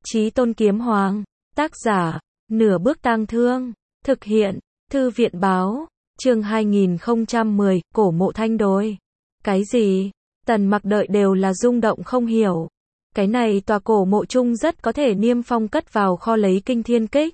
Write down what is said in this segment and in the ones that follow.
Chí Tôn Kiếm Hoàng. Tác giả, Nửa Bước Tang Thương. Thực hiện, Thư viện báo. Chương 2010, Cổ Mộ Thanh Đồi. Cái gì? Tần Mặc đợi đều là rung động không hiểu. Cái này tòa cổ mộ chung rất có thể Niêm Phong cất vào kho lấy kinh thiên kích.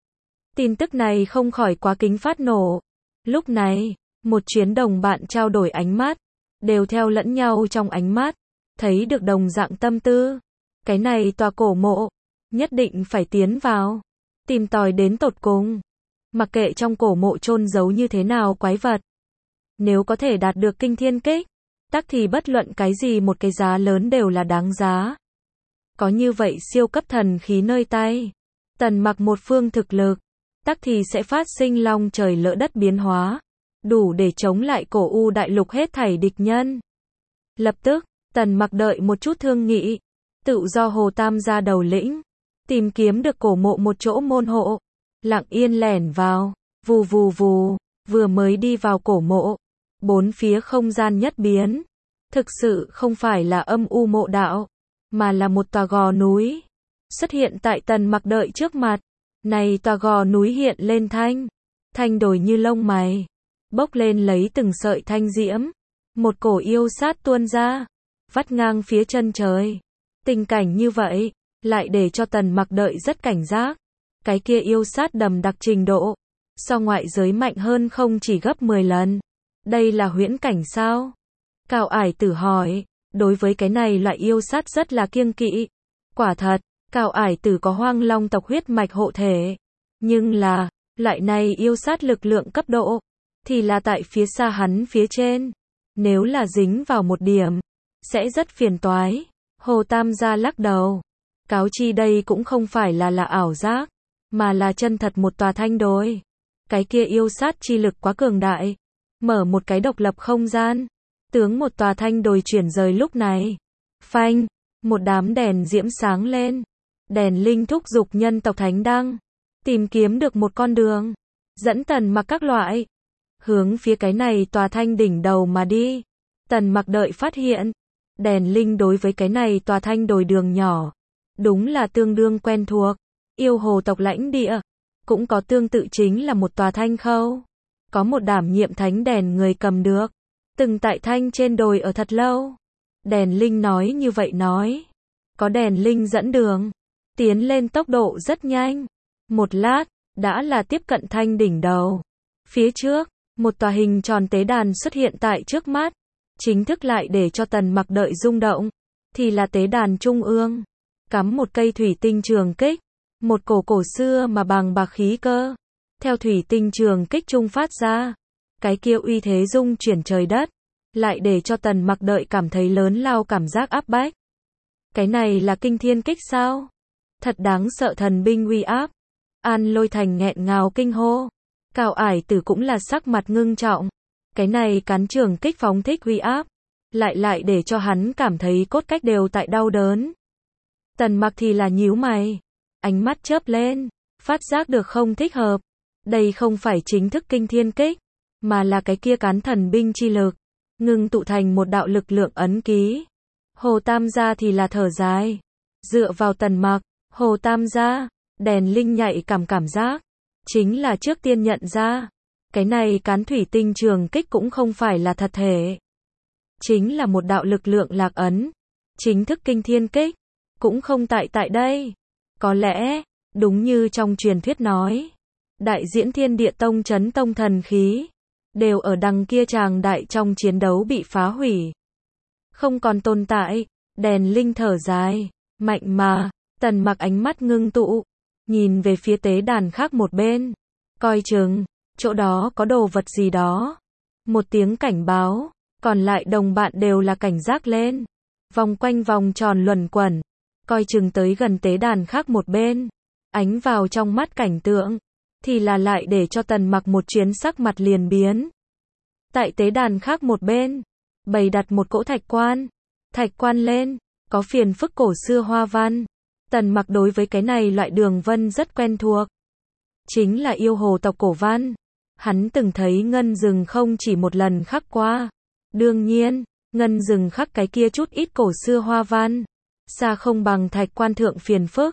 Tin tức này không khỏi quá kính phát nổ. Lúc này, một chuyến đồng bạn trao đổi ánh mắt, đều theo lẫn nhau trong ánh mắt, thấy được đồng dạng tâm tư. Cái này tòa cổ mộ, nhất định phải tiến vào, tìm tòi đến tột cùng. Mặc kệ trong cổ mộ chôn giấu như thế nào quái vật, nếu có thể đạt được kinh thiên kích, tắc thì bất luận cái gì một cái giá lớn đều là đáng giá. Có như vậy siêu cấp thần khí nơi tay, Tần Mặc một phương thực lực, tắc thì sẽ phát sinh long trời lỡ đất biến hóa, đủ để chống lại cổ u đại lục hết thảy địch nhân. Lập tức, Tần Mặc đợi một chút thương nghị, tự do Hồ Tam gia đầu lĩnh, tìm kiếm được cổ mộ một chỗ môn hộ, lặng yên lẻn vào, vù vù vù, vừa mới đi vào cổ mộ, bốn phía không gian nhất biến, thực sự không phải là âm u mộ đạo, mà là một tòa gò núi, xuất hiện tại Tần Mặc đợi trước mặt. Này tòa gò núi hiện lên thanh đồi như lông mày, bốc lên lấy từng sợi thanh diễm, một cổ yêu sát tuôn ra, vắt ngang phía chân trời. Tình cảnh như vậy, lại để cho Tần Mặc đợi rất cảnh giác. Cái kia yêu sát đầm đặc trình độ, so ngoại giới mạnh hơn không chỉ gấp 10 lần. Đây là huyễn cảnh sao? Cao Ải Tử hỏi, đối với cái này loại yêu sát rất là kiêng kỵ. Quả thật, Cao Ải Tử có Hoang Long tộc huyết mạch hộ thể, nhưng là, loại này yêu sát lực lượng cấp độ, thì là tại phía xa hắn phía trên. Nếu là dính vào một điểm, sẽ rất phiền toái. Hồ Tam gia lắc đầu. Cáo chi đây cũng không phải là ảo giác, mà là chân thật một tòa thanh đồi. Cái kia yêu sát chi lực quá cường đại. Mở một cái độc lập không gian, tướng một tòa thanh đồi chuyển rời lúc này. Phanh, một đám đèn diễm sáng lên. Đèn linh thúc giục nhân tộc thánh đăng, tìm kiếm được một con đường, dẫn Tần Mặc các loại, hướng phía cái này tòa thanh đỉnh đầu mà đi. Tần Mặc đợi phát hiện, đèn linh đối với cái này tòa thanh đồi đường nhỏ, đúng là tương đương quen thuộc. Yêu hồ tộc lãnh địa, cũng có tương tự chính là một tòa thanh khâu. Có một đảm nhiệm thánh đèn người cầm được, từng tại thanh trên đồi ở thật lâu. Đèn linh nói như vậy nói, có đèn linh dẫn đường, tiến lên tốc độ rất nhanh. Một lát, đã là tiếp cận thanh đỉnh đầu. Phía trước, một tòa hình tròn tế đàn xuất hiện tại trước mắt. Chính thức lại để cho Tần Mặc đợi rung động, thì là tế đàn trung ương, cắm một cây thủy tinh trường kích, một cổ xưa mà bằng bạc khí cơ, theo thủy tinh trường kích trung phát ra, cái kia uy thế rung chuyển trời đất, lại để cho Tần Mặc đợi cảm thấy lớn lao cảm giác áp bách. Cái này là kinh thiên kích sao? Thật đáng sợ thần binh uy áp. An Lôi Thành nghẹn ngào kinh hô. Cao Ải Tử cũng là sắc mặt ngưng trọng. Cái này cán trường kích phóng thích uy áp, lại để cho hắn cảm thấy cốt cách đều tại đau đớn. Tần Mặc thì là nhíu mày, ánh mắt chớp lên, phát giác được không thích hợp. Đây không phải chính thức kinh thiên kích, mà là cái kia cán thần binh chi lực, ngưng tụ thành một đạo lực lượng ấn ký. Hồ Tam gia thì là thở dài, dựa vào Tần Mặc. Hồ Tam gia, đèn linh nhạy cảm giác, chính là trước tiên nhận ra, cái này cán thủy tinh trường kích cũng không phải là thật thể, chính là một đạo lực lượng lạc ấn. Chính thức kinh thiên kích, cũng không tại đây. Có lẽ, đúng như trong truyền thuyết nói, đại diễn thiên địa tông chấn tông thần khí, đều ở đằng kia tràng đại trong chiến đấu bị phá hủy, không còn tồn tại. Đèn linh thở dài, mạnh mà. Tần Mặc ánh mắt ngưng tụ, nhìn về phía tế đàn khác một bên, coi chừng, chỗ đó có đồ vật gì đó. Một tiếng cảnh báo, còn lại đồng bạn đều là cảnh giác lên, vòng quanh vòng tròn luẩn quẩn, coi chừng tới gần tế đàn khác một bên. Ánh vào trong mắt cảnh tượng, thì là lại để cho Tần Mặc một chuyến sắc mặt liền biến. Tại tế đàn khác một bên, bày đặt một cỗ thạch quan lên, có phiền phức cổ xưa hoa văn. Tần Mặc đối với cái này loại đường vân rất quen thuộc. Chính là yêu hồ tộc cổ văn. Hắn từng thấy ngân rừng không chỉ một lần khắc qua. Đương nhiên, ngân rừng khắc cái kia chút ít cổ xưa hoa văn, xa không bằng thạch quan thượng phiền phức.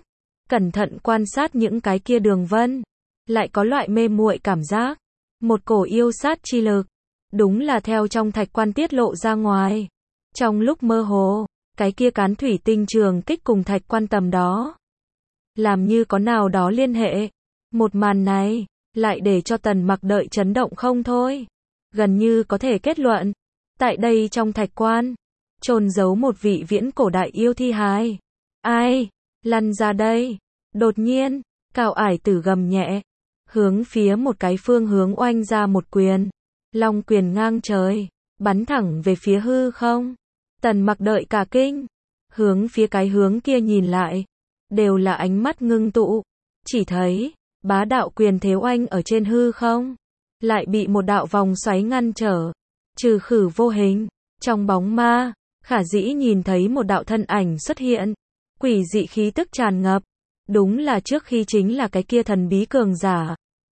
cẩn thận quan sát những cái kia đường vân, lại có loại mê muội cảm giác, một cổ yêu sát chi lực, đúng là theo trong thạch quan tiết lộ ra ngoài. Trong lúc mơ hồ, cái kia cán thủy tinh trường kích cùng thạch quan tầm đó, làm như có nào đó liên hệ. Một màn này, lại để cho Tần Mặc đợi chấn động không thôi. Gần như có thể kết luận, tại đây trong thạch quan, chôn giấu một vị viễn cổ đại yêu thi hài. Ai? Lăn ra đây. Đột nhiên, Cao Ải Tử gầm nhẹ, hướng phía một cái phương hướng oanh ra một quyền. Long quyền ngang trời, bắn thẳng về phía hư không. Tần Mặc đợi cả kinh, hướng phía cái hướng kia nhìn lại, đều là ánh mắt ngưng tụ, chỉ thấy bá đạo quyền thế oanh ở trên hư không, lại bị một đạo vòng xoáy ngăn trở, trừ khử vô hình. Trong bóng ma, Khả Dĩ nhìn thấy một đạo thân ảnh xuất hiện, quỷ dị khí tức tràn ngập, đúng là trước khi chính là cái kia thần bí cường giả.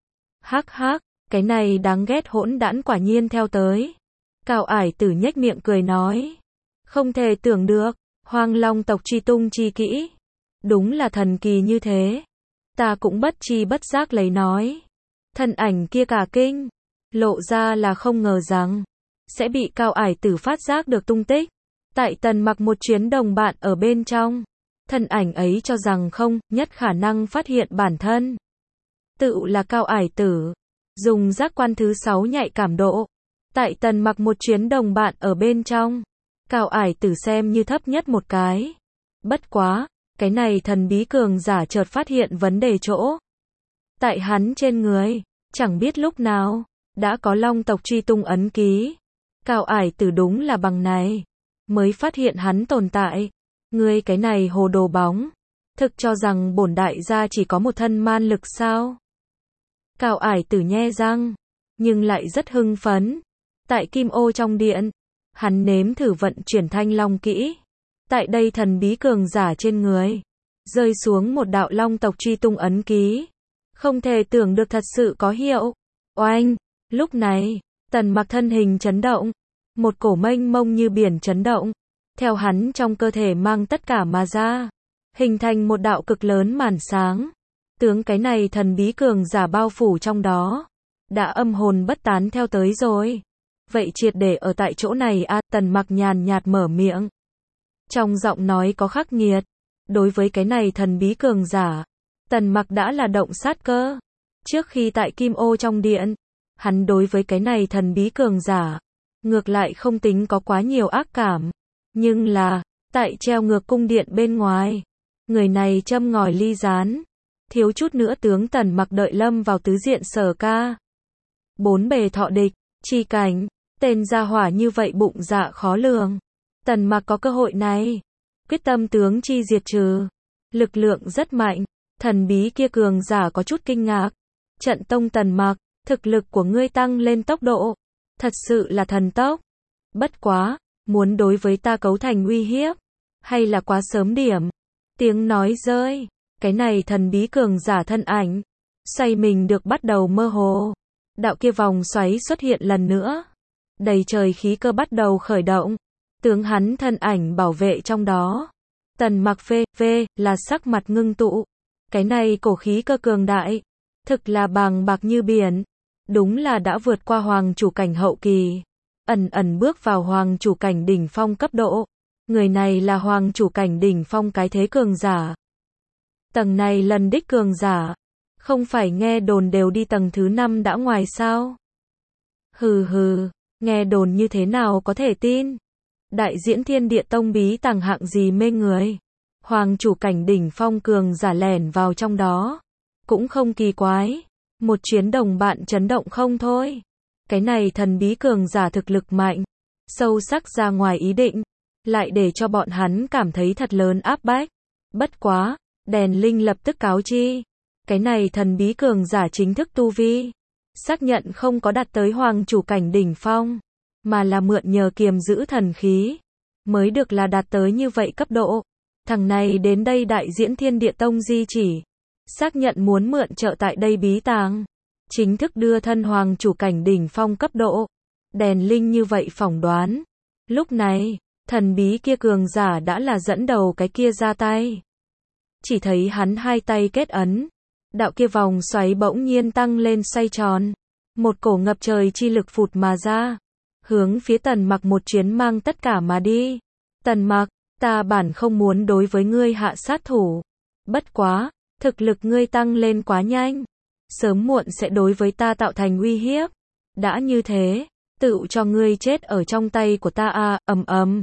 Hắc hắc, cái này đáng ghét hỗn đản quả nhiên theo tới. Cao Ải Tử nhếch miệng cười nói, không thể tưởng được, Hoang Long tộc truy tung chi kỹ, đúng là thần kỳ như thế. Ta cũng bất tri bất giác lấy nói. Thân ảnh kia cả kinh, lộ ra là không ngờ rằng sẽ bị Cao Ải Tử phát giác được tung tích. Tại Tần Mặc một chuyến đồng bạn ở bên trong, thân ảnh ấy cho rằng không nhất khả năng phát hiện bản thân. Tự là Cao Ải Tử, dùng giác quan thứ 6 nhạy cảm độ. Tại Tần Mặc một chuyến đồng bạn ở bên trong, Cao Ải Tử xem như thấp nhất một cái. Bất quá, cái này thần bí cường giả chợt phát hiện vấn đề chỗ. Tại hắn trên người, chẳng biết lúc nào, đã có Long tộc truy tung ấn ký. Cao Ải Tử đúng là bằng này, mới phát hiện hắn tồn tại. Ngươi cái này hồ đồ bóng, thực cho rằng bổn đại gia chỉ có một thân man lực sao? Cao Ải Tử nhe răng, nhưng lại rất hưng phấn. Tại Kim Ô trong điện, hắn nếm thử vận chuyển Thanh Long kỹ. Tại đây thần bí cường giả trên người, rơi xuống một đạo Long tộc truy tung ấn ký. Không thể tưởng được thật sự có hiệu. Oanh! Lúc này, Tần Mặc thân hình chấn động, một cổ mênh mông như biển chấn động, theo hắn trong cơ thể mang tất cả mà ra, hình thành một đạo cực lớn màn sáng. Tướng cái này thần bí cường giả bao phủ trong đó, đã âm hồn bất tán theo tới rồi. Vậy triệt để ở tại chỗ này a, Tần Mặc nhàn nhạt mở miệng. Trong giọng nói có khắc nghiệt. Đối với cái này thần bí cường giả, Tần Mặc đã là động sát cơ. Trước khi tại Kim Ô trong điện, hắn đối với cái này thần bí cường giả, ngược lại không tính có quá nhiều ác cảm. Nhưng là, tại treo ngược cung điện bên ngoài, người này châm ngòi ly gián, thiếu chút nữa tướng Tần Mặc đợi lâm vào tứ diện sở ca. Bốn bề thọ địch, chi cảnh, tên gia hỏa như vậy bụng dạ khó lường. Tần Mặc có cơ hội này, quyết tâm tướng chi diệt trừ. Lực lượng rất mạnh, thần bí kia cường giả có chút kinh ngạc. Trận tông Tần Mặc, thực lực của ngươi tăng lên tốc độ, thật sự là thần tốc. Bất quá, muốn đối với ta cấu thành uy hiếp, hay là quá sớm điểm. Tiếng nói rơi, cái này thần bí cường giả thân ảnh, xoay mình được bắt đầu mơ hồ. Đạo kia vòng xoáy xuất hiện lần nữa, đầy trời khí cơ bắt đầu khởi động, tướng hắn thân ảnh bảo vệ trong đó. Tần Mặc phê là sắc mặt ngưng tụ. Cái này cổ khí cơ cường đại, thực là bàng bạc như biển, đúng là đã vượt qua hoàng chủ cảnh hậu kỳ, ẩn ẩn bước vào hoàng chủ cảnh đỉnh phong cấp độ. Người này là hoàng chủ cảnh đỉnh phong cái thế cường giả. Tầng này lần đích cường giả, không phải nghe đồn đều đi tầng thứ 5 đã ngoài sao? Hừ hừ, nghe đồn như thế nào có thể tin? Đại diễn Thiên Địa Tông bí tàng hạng gì mê người? Hoàng chủ cảnh đỉnh phong cường giả lẻn vào trong đó, cũng không kỳ quái. Một chuyến đồng bạn chấn động không thôi. Cái này thần bí cường giả thực lực mạnh, sâu sắc ra ngoài ý định, lại để cho bọn hắn cảm thấy thật lớn áp bách. Bất quá, đèn linh lập tức cáo chi. Cái này thần bí cường giả chính thức tu vi, xác nhận không có đạt tới hoàng chủ cảnh đỉnh phong, mà là mượn nhờ kiềm giữ thần khí, mới được là đạt tới như vậy cấp độ. Thằng này đến đây đại diễn Thiên Địa Tông di chỉ, xác nhận muốn mượn trợ tại đây bí tàng, chính thức đưa thân hoàng chủ cảnh đỉnh phong cấp độ. Đèn linh như vậy phỏng đoán. Lúc này, thần bí kia cường giả đã là dẫn đầu cái kia ra tay. chỉ thấy hắn hai tay kết ấn. Đạo kia vòng xoáy bỗng nhiên tăng lên xoay tròn. Một cổ ngập trời chi lực phụt mà ra. Hướng phía Tần Mặc một chuyến mang tất cả mà đi. Tần Mặc, ta bản không muốn đối với ngươi hạ sát thủ. Bất quá, thực lực ngươi tăng lên quá nhanh. Sớm muộn sẽ đối với ta tạo thành uy hiếp. Đã như thế, tự cho ngươi chết ở trong tay của ta a, ầm ầm.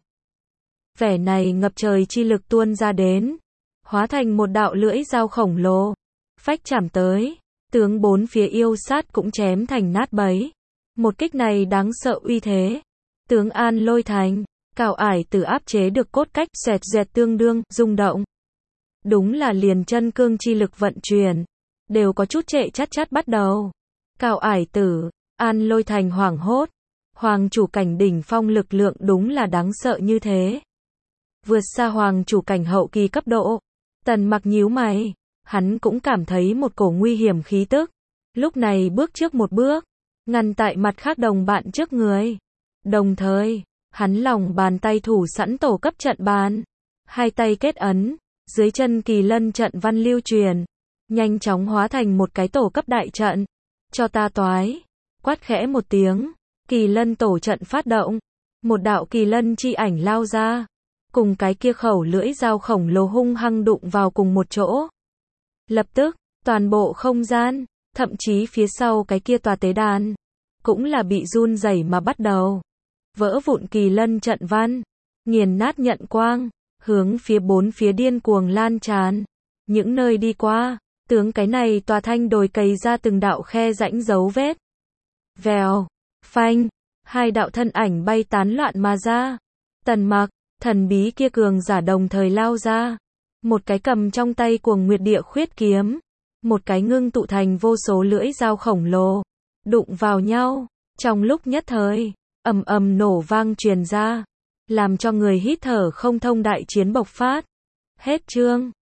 Vẻ này ngập trời chi lực tuôn ra đến, hóa thành một đạo lưỡi dao khổng lồ, phách chạm tới, tướng bốn phía yêu sát cũng chém thành nát bấy. Một kích này đáng sợ uy thế. Tướng An Lôi Thành, Cào Ải Tử áp chế được cốt cách, xoẹt dẹt tương đương, rung động. Đúng là liền chân cương chi lực vận chuyển, đều có chút trệ chát chát bắt đầu. Cào Ải Tử, An Lôi Thành hoảng hốt. Hoàng chủ cảnh đỉnh phong lực lượng đúng là đáng sợ như thế. Vượt xa hoàng chủ cảnh hậu kỳ cấp độ. Tần Mặc nhíu mày, hắn cũng cảm thấy một cổ nguy hiểm khí tức. Lúc này bước trước một bước, ngăn tại mặt khác đồng bạn trước người. Đồng thời, hắn lòng bàn tay thủ sẵn tổ cấp trận bàn. Hai tay kết ấn, dưới chân kỳ lân trận văn lưu truyền. Nhanh chóng hóa thành một cái tổ cấp đại trận. Cho ta toái. Quát khẽ một tiếng. Kỳ lân tổ trận phát động. Một đạo kỳ lân chi ảnh lao ra. Cùng cái kia khẩu lưỡi dao khổng lồ hung hăng đụng vào cùng một chỗ. Lập tức, toàn bộ không gian, thậm chí phía sau cái kia tòa tế đàn, cũng là bị run rẩy mà bắt đầu. Vỡ vụn kỳ lân trận văn, nghiền nát nhận quang, hướng phía bốn phía điên cuồng lan tràn. Những nơi đi qua, tướng cái này tòa thanh đồi cày ra từng đạo khe rãnh dấu vết. Vèo, phanh, hai đạo thân ảnh bay tán loạn mà ra. Tần Mặc, thần bí kia cường giả đồng thời lao ra. Một cái cầm trong tay Cuồng Nguyệt Địa Khuyết kiếm, một cái ngưng tụ thành vô số lưỡi dao khổng lồ, đụng vào nhau. Trong lúc nhất thời, ầm ầm nổ vang truyền ra, làm cho người hít thở không thông đại chiến bộc phát. Hết chương.